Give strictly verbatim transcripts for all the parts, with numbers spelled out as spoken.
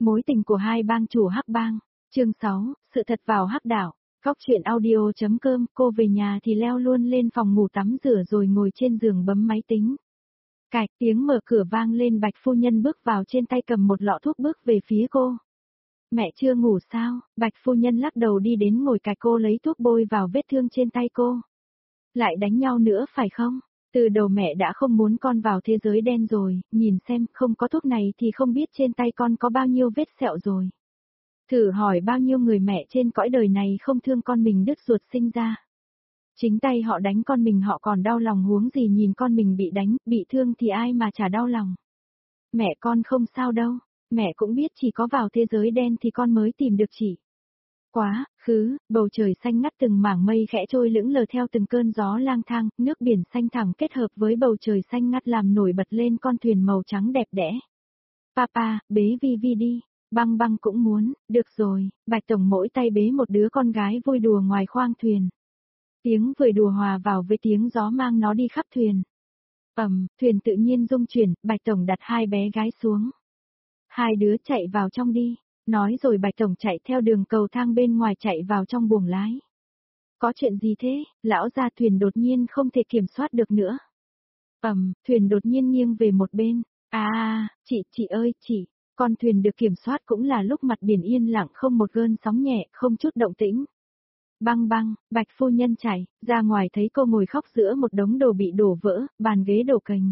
Mối tình của hai bang chủ Hắc Bang, chương sáu, sự thật vào Hắc đảo. Góc truyện audio.com, cô về nhà thì leo luôn lên phòng ngủ tắm rửa rồi ngồi trên giường bấm máy tính. Cạch tiếng mở cửa vang lên, Bạch phu nhân bước vào, trên tay cầm một lọ thuốc bước về phía cô. Mẹ chưa ngủ sao? Bạch phu nhân lắc đầu đi đến ngồi cạnh cô, lấy thuốc bôi vào vết thương trên tay cô. Lại đánh nhau nữa phải không? Từ đầu mẹ đã không muốn con vào thế giới đen rồi, nhìn xem, không có thuốc này thì không biết trên tay con có bao nhiêu vết sẹo rồi. Thử hỏi bao nhiêu người mẹ trên cõi đời này không thương con mình đứt ruột sinh ra. Chính tay họ đánh con mình họ còn đau lòng, huống gì nhìn con mình bị đánh, bị thương thì ai mà chả đau lòng. Mẹ con không sao đâu, mẹ cũng biết chỉ có vào thế giới đen thì con mới tìm được chị. Quá, khứ, bầu trời xanh ngắt, từng mảng mây khẽ trôi lững lờ theo từng cơn gió lang thang, nước biển xanh thẳm kết hợp với bầu trời xanh ngắt làm nổi bật lên con thuyền màu trắng đẹp đẽ. Papa, bế Vi Vi đi, Băng Băng cũng muốn, được rồi, Bạch Tổng mỗi tay bế một đứa con gái vui đùa ngoài khoang thuyền. Tiếng cười đùa hòa vào với tiếng gió mang nó đi khắp thuyền. Ầm, thuyền tự nhiên rung chuyển, Bạch Tổng đặt hai bé gái xuống. Hai đứa chạy vào trong đi. Nói rồi Bạch Tổng chạy theo đường cầu thang bên ngoài chạy vào trong buồng lái. Có chuyện gì thế? Lão gia, thuyền đột nhiên không thể kiểm soát được nữa. Ầm, thuyền đột nhiên nghiêng về một bên. À, chị, chị ơi, chị, con thuyền được kiểm soát cũng là lúc mặt biển yên lặng, không một gợn sóng nhẹ, không chút động tĩnh. Băng Băng, Bạch phu nhân chạy ra ngoài thấy cô ngồi khóc giữa một đống đồ bị đổ vỡ, bàn ghế đổ cành.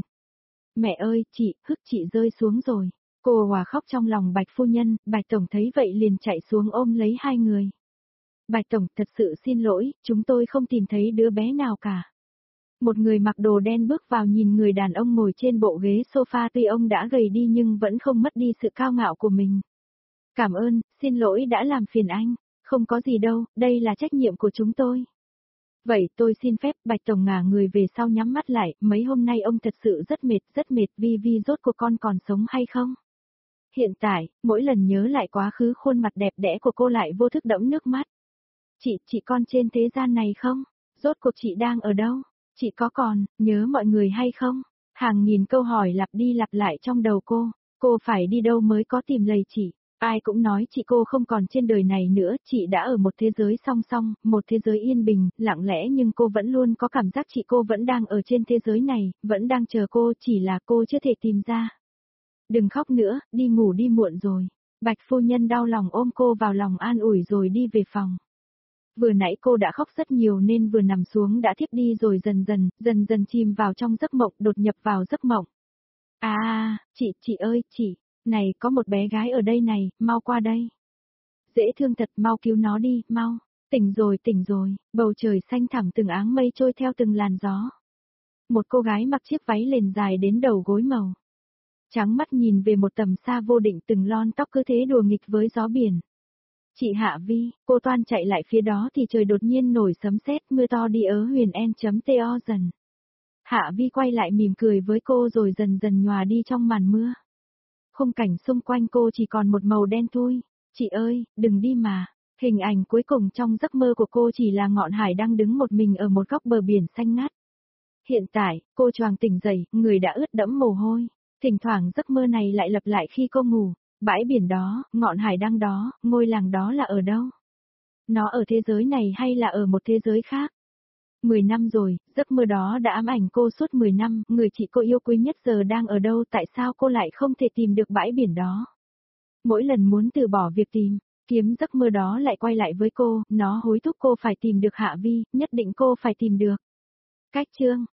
Mẹ ơi, chị, hức chị rơi xuống rồi. Cô hòa khóc trong lòng Bạch phu nhân. Bạch Tổng thấy vậy liền chạy xuống ôm lấy hai người. Bạch Tổng, thật sự xin lỗi, chúng tôi không tìm thấy đứa bé nào cả. Một người mặc đồ đen bước vào, nhìn người đàn ông ngồi trên bộ ghế sofa, tuy ông đã gầy đi nhưng vẫn không mất đi sự cao ngạo của mình. Cảm ơn, xin lỗi đã làm phiền anh, không có gì đâu, đây là trách nhiệm của chúng tôi. Vậy tôi xin phép. Bạch Tổng ngả người về sau nhắm mắt lại, mấy hôm nay ông thật sự rất mệt, rất mệt. Vi Vi rốt cuộc con còn sống hay không? Hiện tại, mỗi lần nhớ lại quá khứ, khuôn mặt đẹp đẽ của cô lại vô thức đẫm nước mắt. Chị, chị con trên thế gian này không? Rốt cuộc chị đang ở đâu? Chị có còn nhớ mọi người hay không? Hàng nghìn câu hỏi lặp đi lặp lại trong đầu cô. Cô phải đi đâu mới có tìm lầy chị? Ai cũng nói chị cô không còn trên đời này nữa, chị đã ở một thế giới song song, một thế giới yên bình, lặng lẽ, nhưng cô vẫn luôn có cảm giác chị cô vẫn đang ở trên thế giới này, vẫn đang chờ cô, chỉ là cô chưa thể tìm ra. Đừng khóc nữa, đi ngủ đi, muộn rồi. Bạch phu nhân đau lòng ôm cô vào lòng an ủi rồi đi về phòng. Vừa nãy cô đã khóc rất nhiều nên vừa nằm xuống đã thiếp đi rồi dần dần, dần dần chìm vào trong giấc mộng, đột nhập vào giấc mộng. À, chị, chị ơi, chị, này có một bé gái ở đây này, mau qua đây. Dễ thương thật, mau cứu nó đi, mau. Tỉnh rồi, tỉnh rồi, bầu trời xanh thẳm, từng áng mây trôi theo từng làn gió. Một cô gái mặc chiếc váy liền dài đến đầu gối màu trắng, mắt nhìn về một tầm xa vô định, từng lon tóc cứ thế đùa nghịch với gió biển. Chị Hạ Vi, cô toan chạy lại phía đó thì trời đột nhiên nổi sấm sét, mưa to đi ớ huyền en.to dần. Hạ Vi quay lại mỉm cười với cô rồi dần dần nhòa đi trong màn mưa. Khung cảnh xung quanh cô chỉ còn một màu đen thui. Chị ơi, đừng đi mà. Hình ảnh cuối cùng trong giấc mơ của cô chỉ là ngọn hải đang đứng một mình ở một góc bờ biển xanh ngắt. Hiện tại, cô choàng tỉnh dậy, người đã ướt đẫm mồ hôi. Thỉnh thoảng giấc mơ này lại lặp lại khi cô ngủ. Bãi biển đó, ngọn hải đăng đó, ngôi làng đó là ở đâu? Nó ở thế giới này hay là ở một thế giới khác? Mười năm rồi, giấc mơ đó đã ám ảnh cô suốt mười năm, người chị cô yêu quý nhất giờ đang ở đâu, tại sao cô lại không thể tìm được bãi biển đó? Mỗi lần muốn từ bỏ việc tìm kiếm giấc mơ đó lại quay lại với cô, nó hối thúc cô phải tìm được Hạ Vi, nhất định cô phải tìm được. Cách chương